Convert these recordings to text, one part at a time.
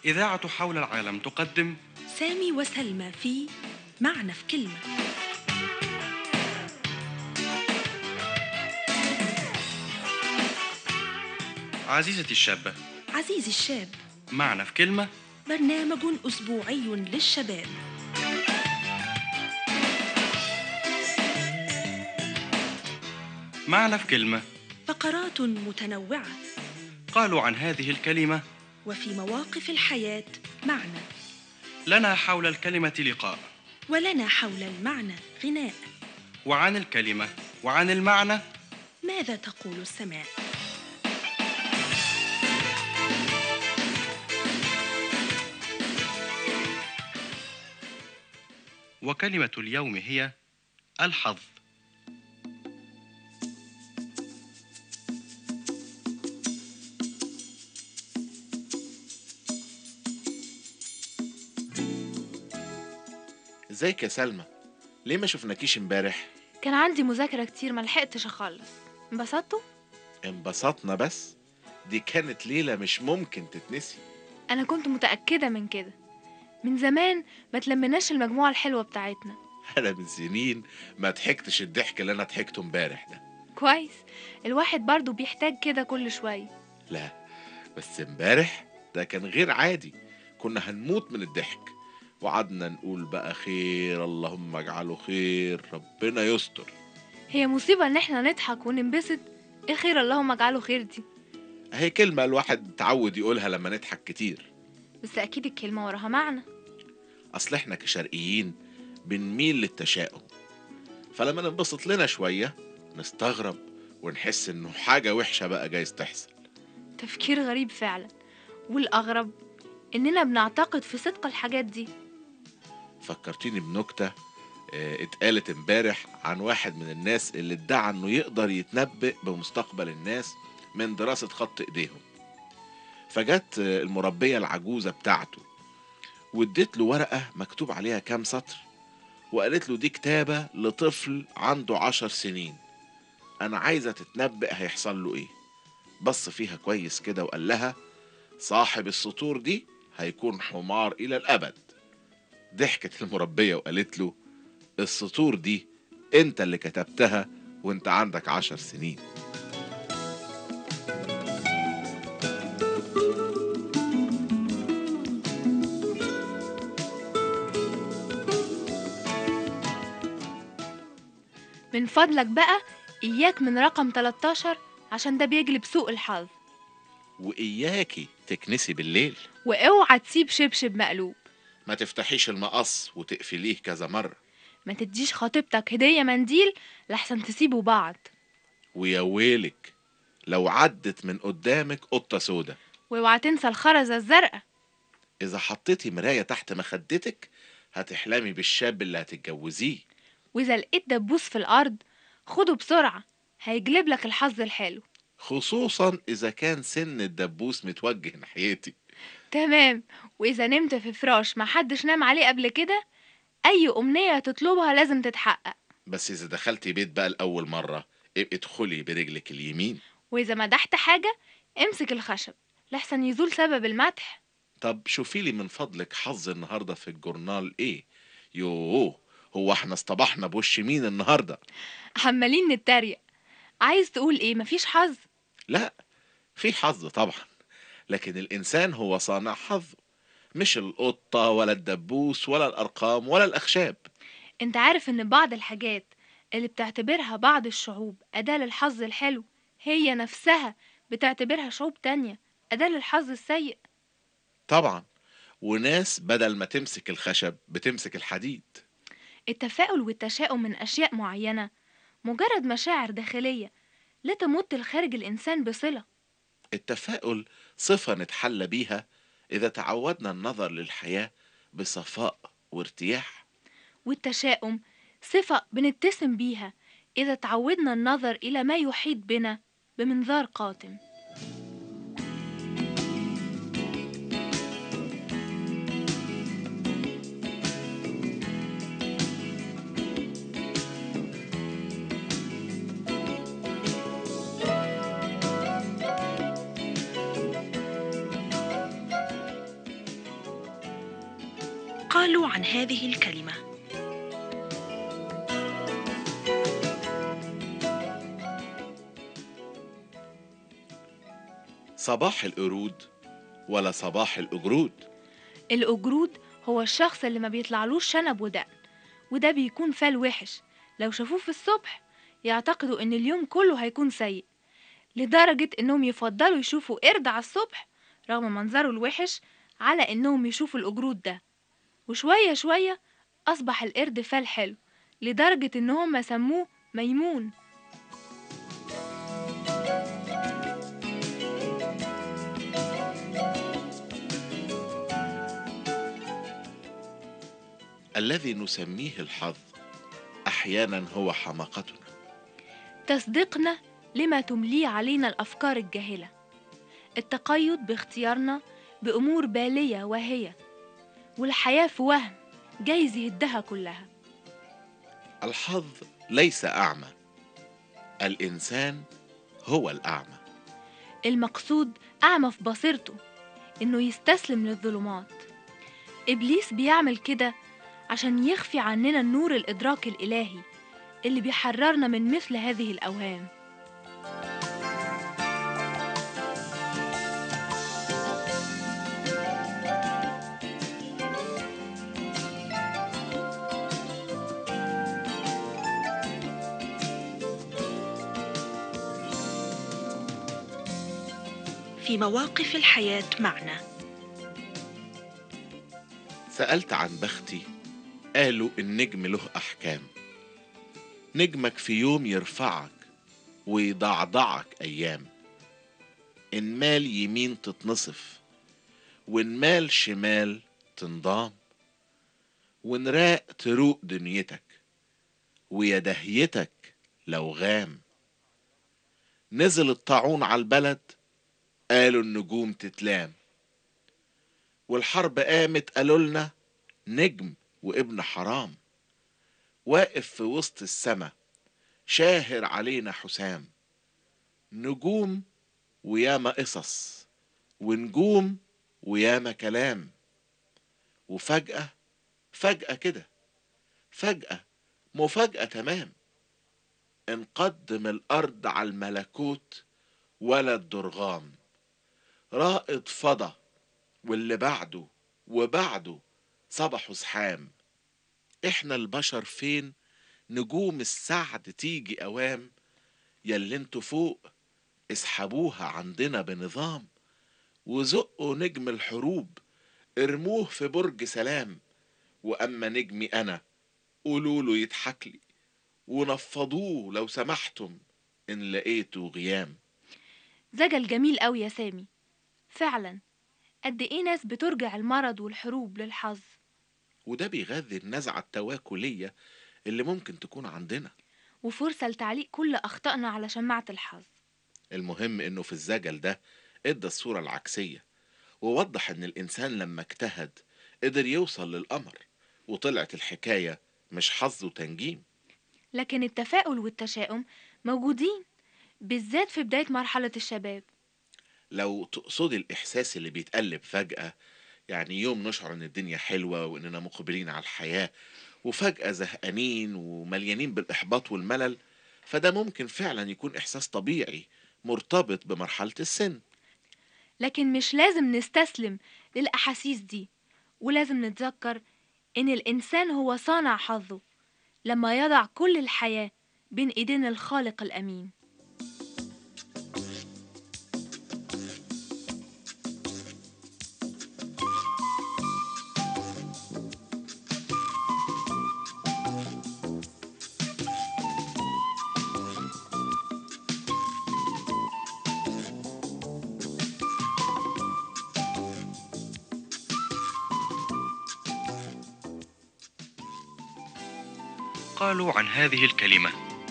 إذاعة حول العالم تقدم سامي وسلمى في معنى في كلمة. عزيزتي الشابة، عزيزي الشاب، معنا في كلمة. برنامج أسبوعي للشباب. معنا في كلمة، فقرات متنوعة، قالوا عن هذه الكلمة وفي مواقف الحياة معنى، لنا حول الكلمة لقاء، ولنا حول المعنى غناء. وعن الكلمة وعن المعنى ماذا تقول السماء؟ وكلمة اليوم هي الحظ. ازيك يا سلمى؟ ليه ما شفناكيش امبارح؟ كان عندي مذاكرة كتير ملحقتش أخلص. انبسطتوا؟ انبسطنا بس. دي كانت ليلة مش ممكن تتنسي. أنا كنت متأكدة من كده. من زمان ما تلمناش المجموعة الحلوة بتاعتنا. انا من سنين ما ضحكتش الضحك اللي انا ضحكته امبارح ده. كويس، الواحد برضو بيحتاج كده كل شوية. لا، بس امبارح ده كان غير عادي. كنا هنموت من الضحك، وقعدنا نقول بقى خير، اللهم اجعله خير، ربنا يستر. هي مصيبة إن احنا نضحك وننبسط. ايه خير اللهم اجعله خير دي؟ اهي كلمة الواحد اتعود يقولها لما نضحك كتير. بس أكيد الكلمة وراها معنى. اصل احنا كشرقيين بنميل للتشاؤم، فلما ننبسط لنا شوية نستغرب ونحس انه حاجة وحشة بقى جايز تحصل. تفكير غريب فعلا، والأغرب إننا بنعتقد في صدق الحاجات دي. فكرتيني بنكتة اتقالت امبارح عن واحد من الناس اللي ادعى انه يقدر يتنبئ بمستقبل الناس من دراسة خط ايديهم. فجت المربية العجوزة بتاعته واديت له ورقة مكتوب عليها كام سطر، وقالت له دي كتابة لطفل عنده 10 سنين، انا عايزة تتنبئ هيحصل له ايه. بص فيها كويس كده وقال لها صاحب السطور دي هيكون حمار الى الابد. ضحكت المربية وقالت له السطور دي انت اللي كتبتها وانت عندك 10 سنين. من فضلك بقى إياك من رقم 13 عشان ده بيجلب سوء الحظ. وإياكي تكنسي بالليل. واوعى تسيب شبشب مقلوب. ما تفتحيش المقص وتقفليه كذا مرة. ما تديش خطيبتك هدية منديل لحسن تسيبوا بعض. ويا ويلك لو عدت من قدامك قطة سودة. واوعى تنسى الخرزة الزرقاء. إذا حطيتي مراية تحت مخدتك هتحلمي بالشاب اللي هتتجوزيه. وإذا لقيت دبوس في الأرض خده بسرعة، هيجلب لك الحظ الحلو. خصوصا إذا كان سن الدبوس متوجه ناحيتي. تمام. وإذا نمت في فراش ما حدش نام عليه قبل كده، أي أمنية تطلبها لازم تتحقق. بس إذا دخلتي بيت بقى لأول مرة ابقي ادخلي برجلك اليمين. وإذا مدحت حاجة امسك الخشب لحسن يزول سبب المدح. طب شوفي لي من فضلك حظ النهاردة في الجورنال ايه؟ يوه، هو احنا اصطبحنا بوش مين النهاردة؟ عمالين نتريق. عايز تقول ايه؟ مفيش حظ؟ لا، في حظ طبعا، لكن الإنسان هو صانع حظه، مش القطة ولا الدبوس ولا الأرقام ولا الأخشاب. انت عارف ان بعض الحاجات اللي بتعتبرها بعض الشعوب أداة للحظ الحلو هي نفسها بتعتبرها شعوب تانية أداة للحظ السيء. طبعا، وناس بدل ما تمسك الخشب بتمسك الحديد. التفاؤل والتشاؤم من أشياء معينة مجرد مشاعر داخلية لا تمت لخارج الإنسان بصلة. التفاؤل صفة نتحلى بيها إذا تعودنا النظر للحياة بصفاء وارتياح. والتشاؤم صفة بنتسم بيها إذا تعودنا النظر إلى ما يحيط بنا بمنظار قاتم. قالوا عن هذه الكلمة. صباح القرود ولا صباح الأجرود؟ الأجرود هو الشخص اللي ما بيطلعلوش شنب ودقن، وده بيكون فال وحش. لو شافوه في الصبح يعتقدوا إن اليوم كله هيكون سيء، لدرجة إنهم يفضلوا يشوفوا قرد على الصبح رغم منظره الوحش على إنهم يشوفوا الأجرود ده. وشوية شوية أصبح القرد فال حلو، لدرجة إنهم سموه ميمون. الذي نسميه الحظ أحيانا هو حماقتنا. تصديقنا لما تمليه علينا الأفكار الجاهلة، التقيد باختيارنا بأمور بالية واهية، والحياة في وهم جايز يهدها كلها. الحظ ليس أعمى، الإنسان هو الأعمى. المقصود أعمى في بصيرته، إنه يستسلم للظلمات. إبليس بيعمل كده عشان يخفي عننا النور الإدراك الإلهي اللي بيحررنا من مثل هذه الأوهام. في مواقف الحياة معنا. سألت عن بختي، قالوا النجم له أحكام. نجمك في يوم يرفعك ويضعضعك أيام، إن مال يمين تتنصف وإن مال شمال تنضام، وإن راق تروق دنيتك ويا دهيتك لو غام. نزل الطاعون على البلد، قالوا النجوم تتلام، والحرب قامت قالوا لنا نجم وابن حرام، واقف في وسط السما شاهر علينا حسام. نجوم وياما قصص ونجوم وياما كلام، وفجأة فجأة كده، فجأة مفاجأة تمام، انقدم الأرض على الملكوت ولا الدرغام، رائد فضى واللي بعده وبعده صبحوا زحام. احنا البشر فين؟ نجوم السعد تيجي اوام، ياللي انتوا فوق اسحبوها عندنا بنظام، وزقوا نجم الحروب ارموه في برج سلام. واما نجمي انا قولوله يضحكلي، ونفضوه لو سمحتم ان لقيته غيام. زجل جميل قوي يا سامي، فعلا قد إيه ناس بترجع المرض والحروب للحظ. وده بيغذي النزعة التواكلية اللي ممكن تكون عندنا. وفرصة لتعليق كل أخطائنا على شماعة الحظ. المهم انه في الزجل ده ادى الصورة العكسية، ووضح ان الانسان لما اجتهد قدر يوصل للقمر، وطلعت الحكاية مش حظ وتنجيم. لكن التفاؤل والتشاؤم موجودين، بالذات في بداية مرحلة الشباب. لو تقصدي الاحساس اللي بيتقلب فجأة، يعني يوم نشعر ان الدنيا حلوة واننا مقبلين على الحياة، وفجأة زهقانين ومليانين بالاحباط والملل، فده ممكن فعلا يكون احساس طبيعي مرتبط بمرحلة السن. لكن مش لازم نستسلم للأحاسيس دي، ولازم نتذكر إن الإنسان هو صانع حظه لما يضع كل الحياة بين إيدين الخالق الأمين. قالوا عن هذه الكلمة: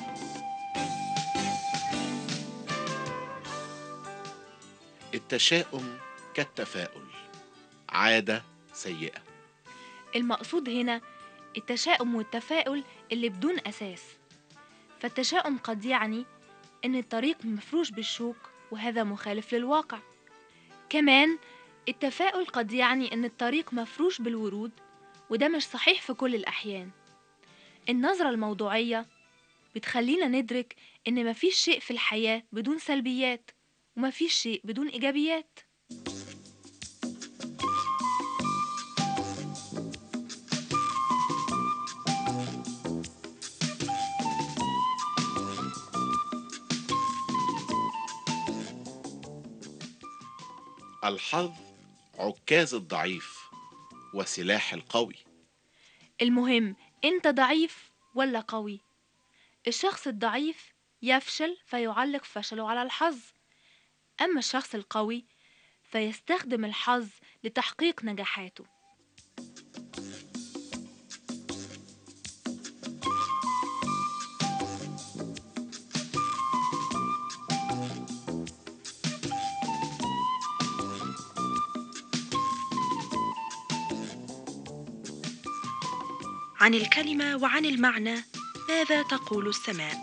التشاؤم كالتفاؤل، عادة سيئة. المقصود هنا التشاؤم والتفاؤل اللي بدون أساس. فالتشاؤم قد يعني إن الطريق مفروش بالشوك، وهذا مخالف للواقع. كمان التفاؤل قد يعني إن الطريق مفروش بالورود، وده مش صحيح في كل الأحيان. النظرة الموضوعية بتخلينا ندرك إن مفيش شيء في الحياة بدون سلبيات، ومفيش شيء بدون إيجابيات. الحظ عكاز الضعيف وسلاح القوي. المهم أنت ضعيف ولا قوي؟ الشخص الضعيف يفشل فيعلق فشله على الحظ، أما الشخص القوي فيستخدم الحظ لتحقيق نجاحاته. عن الكلمة وعن المعنى ماذا تقول السماء؟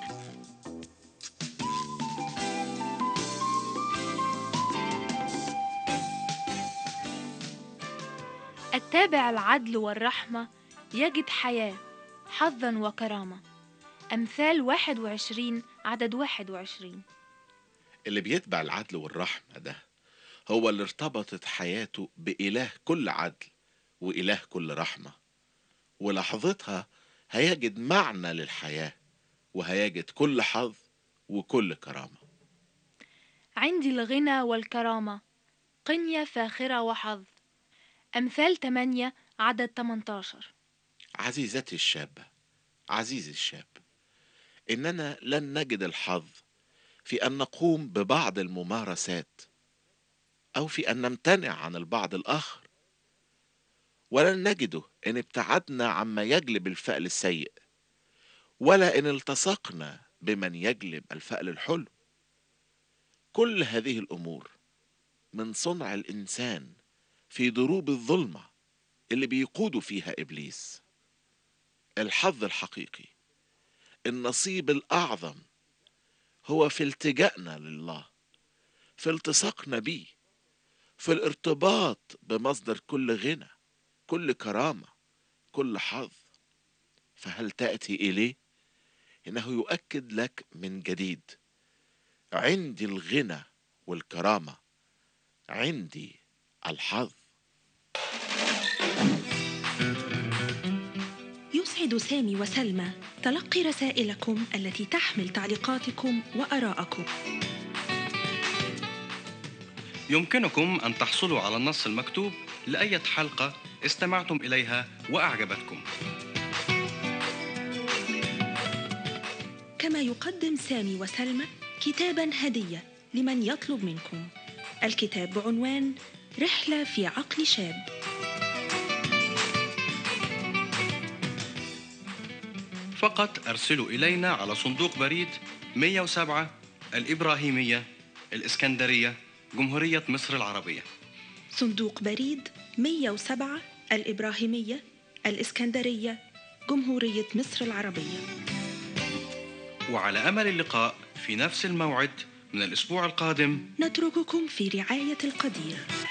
التابع العدل والرحمة يجد حياة، حظا وكرامة. أمثال 21 عدد 21. اللي بيتبع العدل والرحمة ده هو اللي ارتبطت حياته بإله كل عدل وإله كل رحمة، ولحظتها هيجد معنى للحياة، وهيجد كل حظ وكل كرامة. عندي الغنى والكرامة، قنية فاخرة وحظ. أمثال 8 عدد 18. عزيزتي الشابة، عزيزي الشاب، إننا لن نجد الحظ في أن نقوم ببعض الممارسات، أو في أن نمتنع عن البعض الآخر، ولن نجده إن ابتعدنا عما يجلب الفأل السيء، ولا إن التصقنا بمن يجلب الفأل الحلو. كل هذه الأمور من صنع الإنسان في دروب الظلمة اللي بيقودوا فيها إبليس. الحظ الحقيقي، النصيب الأعظم، هو في التجائنا لله، في التصاقنا بيه، في الارتباط بمصدر كل غنى، كل كرامة، كل حظ. فهل تأتي إليه؟ إنه يؤكد لك من جديد: عندي الغنى والكرامة، عندي الحظ. يسعد سامي وسلمى تلقي رسائلكم التي تحمل تعليقاتكم وآراءكم. يمكنكم أن تحصلوا على النص المكتوب لأي حلقة استمعتم إليها وأعجبتكم. كما يقدم سامي وسلمى كتاباً هدية لمن يطلب منكم. الكتاب بعنوان رحلة في عقل شاب. فقط أرسلوا إلينا على صندوق بريد 107 الإبراهيمية، الإسكندرية، جمهورية مصر العربية. صندوق بريد 107 الإبراهيمية، الإسكندرية، جمهورية مصر العربية. وعلى أمل اللقاء في نفس الموعد من الأسبوع القادم. نترككم في رعاية القدير.